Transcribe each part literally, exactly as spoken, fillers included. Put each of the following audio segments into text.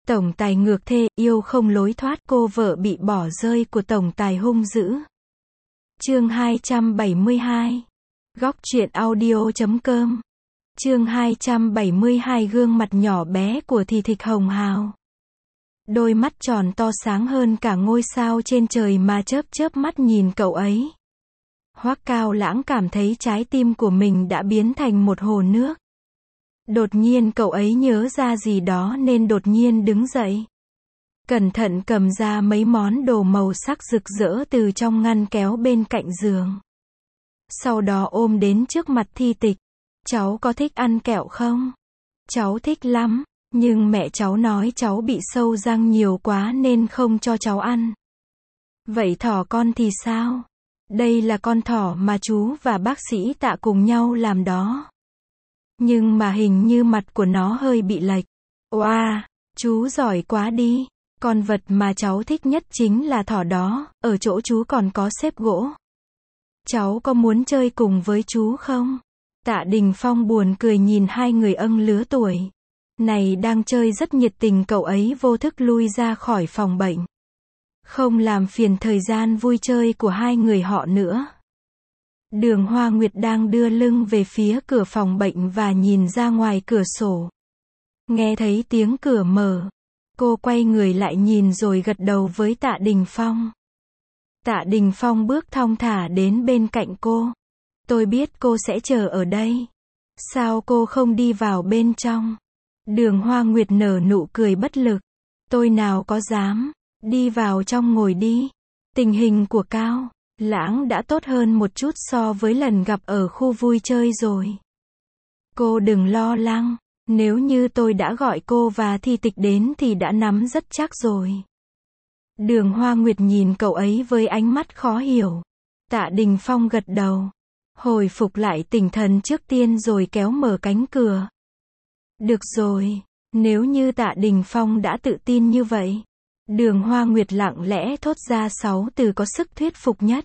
Tổng tài ngược thê, yêu không lối thoát, cô vợ bị bỏ rơi của tổng tài hung dữ. Chương hai trăm bảy mươi hai. Góc truyện audio chấm com. Chương hai trăm bảy mươi hai. Gương mặt nhỏ bé của Thì Thịch hồng hào. Đôi mắt tròn to sáng hơn cả ngôi sao trên trời mà chớp chớp mắt nhìn cậu ấy. Hoắc Cao Lãng cảm thấy trái tim của mình đã biến thành một hồ nước. Đột nhiên cậu ấy nhớ ra gì đó nên đột nhiên đứng dậy. Cẩn thận cầm ra mấy món đồ màu sắc rực rỡ từ trong ngăn kéo bên cạnh giường. Sau đó ôm đến trước mặt Thi Tịch. Cháu có thích ăn kẹo không? Cháu thích lắm, nhưng mẹ cháu nói cháu bị sâu răng nhiều quá nên không cho cháu ăn. Vậy thỏ con thì sao? Đây là con thỏ mà chú và bác sĩ Tạ cùng nhau làm đó. Nhưng mà hình như mặt của nó hơi bị lệch. Oa, chú giỏi quá đi. Con vật mà cháu thích nhất chính là thỏ đó, ở chỗ chú còn có xếp gỗ. Cháu có muốn chơi cùng với chú không? Tạ Đình Phong buồn cười nhìn hai người âng lứa tuổi này đang chơi rất nhiệt tình, cậu ấy vô thức lui ra khỏi phòng bệnh. Không làm phiền thời gian vui chơi của hai người họ nữa. Đường Hoa Nguyệt đang đưa lưng về phía cửa phòng bệnh và nhìn ra ngoài cửa sổ. Nghe thấy tiếng cửa mở, cô quay người lại nhìn rồi gật đầu với Tạ Đình Phong. Tạ Đình Phong bước thong thả đến bên cạnh cô. Tôi biết cô sẽ chờ ở đây. Sao cô không đi vào bên trong? Đường Hoa Nguyệt nở nụ cười bất lực. Tôi nào có dám. Đi vào trong ngồi đi. Tình hình của Cao Lãng đã tốt hơn một chút so với lần gặp ở khu vui chơi rồi. Cô đừng lo lắng. Nếu như tôi đã gọi cô và Thi Tịch đến thì đã nắm rất chắc rồi. Đường Hoa Nguyệt nhìn cậu ấy với ánh mắt khó hiểu. Tạ Đình Phong gật đầu. Hồi phục lại tinh thần trước tiên rồi kéo mở cánh cửa. Được rồi, nếu như Tạ Đình Phong đã tự tin như vậy. Đường Hoa Nguyệt lặng lẽ thốt ra sáu từ có sức thuyết phục nhất.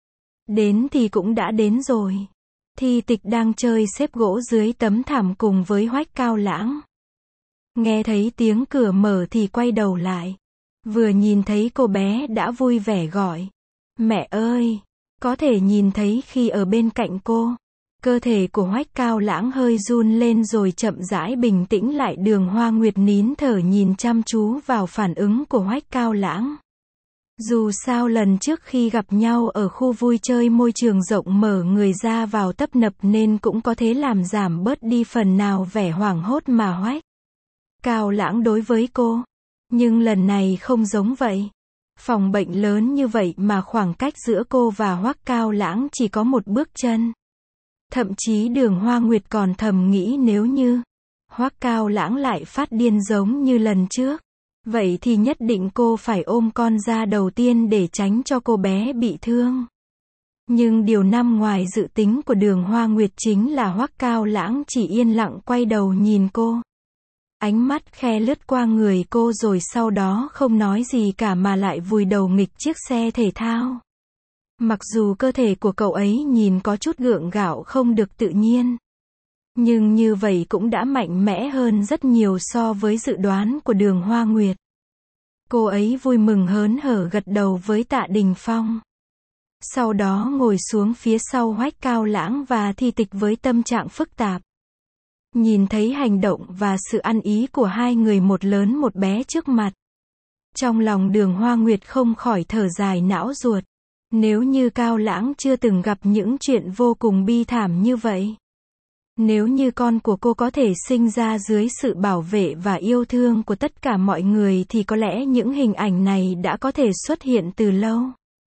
Đến thì cũng đã đến rồi. Thi Tịch đang chơi xếp gỗ dưới tấm thảm cùng với Hoắc Cao Lãng. Nghe thấy tiếng cửa mở thì quay đầu lại. Vừa nhìn thấy cô bé đã vui vẻ gọi. Mẹ ơi! Có thể nhìn thấy khi ở bên cạnh cô. Cơ thể của Hoắc Cao Lãng hơi run lên rồi chậm rãi bình tĩnh lại. Đường Hoa Nguyệt nín thở nhìn chăm chú vào phản ứng của Hoắc Cao Lãng. Dù sao lần trước khi gặp nhau ở khu vui chơi môi trường rộng mở người ra vào tấp nập nên cũng có thể làm giảm bớt đi phần nào vẻ hoảng hốt mà Hoắc Cao Lãng đối với cô. Nhưng lần này không giống vậy. Phòng bệnh lớn như vậy mà khoảng cách giữa cô và Hoắc Cao Lãng chỉ có một bước chân. Thậm chí Đường Hoa Nguyệt còn thầm nghĩ nếu như Hoắc Cao Lãng lại phát điên giống như lần trước, vậy thì nhất định cô phải ôm con ra đầu tiên để tránh cho cô bé bị thương. Nhưng điều nằm ngoài dự tính của Đường Hoa Nguyệt chính là Hoắc Cao Lãng chỉ yên lặng quay đầu nhìn cô. Ánh mắt khe lướt qua người cô rồi sau đó không nói gì cả mà lại vùi đầu nghịch chiếc xe thể thao. Mặc dù cơ thể của cậu ấy nhìn có chút gượng gạo không được tự nhiên. Nhưng như vậy cũng đã mạnh mẽ hơn rất nhiều so với dự đoán của Đường Hoa Nguyệt. Cô ấy vui mừng hớn hở gật đầu với Tạ Đình Phong. Sau đó ngồi xuống phía sau Hoắc Cao Lãng và Thi Tịch với tâm trạng phức tạp. Nhìn thấy hành động và sự ăn ý của hai người một lớn một bé trước mặt. Trong lòng Đường Hoa Nguyệt không khỏi thở dài não ruột. Nếu như Cao Lãng chưa từng gặp những chuyện vô cùng bi thảm như vậy. Nếu như con của cô có thể sinh ra dưới sự bảo vệ và yêu thương của tất cả mọi người thì có lẽ những hình ảnh này đã có thể xuất hiện từ lâu.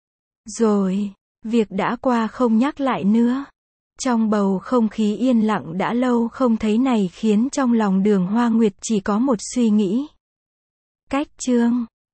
Rồi, việc đã qua không nhắc lại nữa. Trong bầu không khí yên lặng đã lâu không thấy này khiến trong lòng Đường Hoa Nguyệt chỉ có một suy nghĩ. Cách chương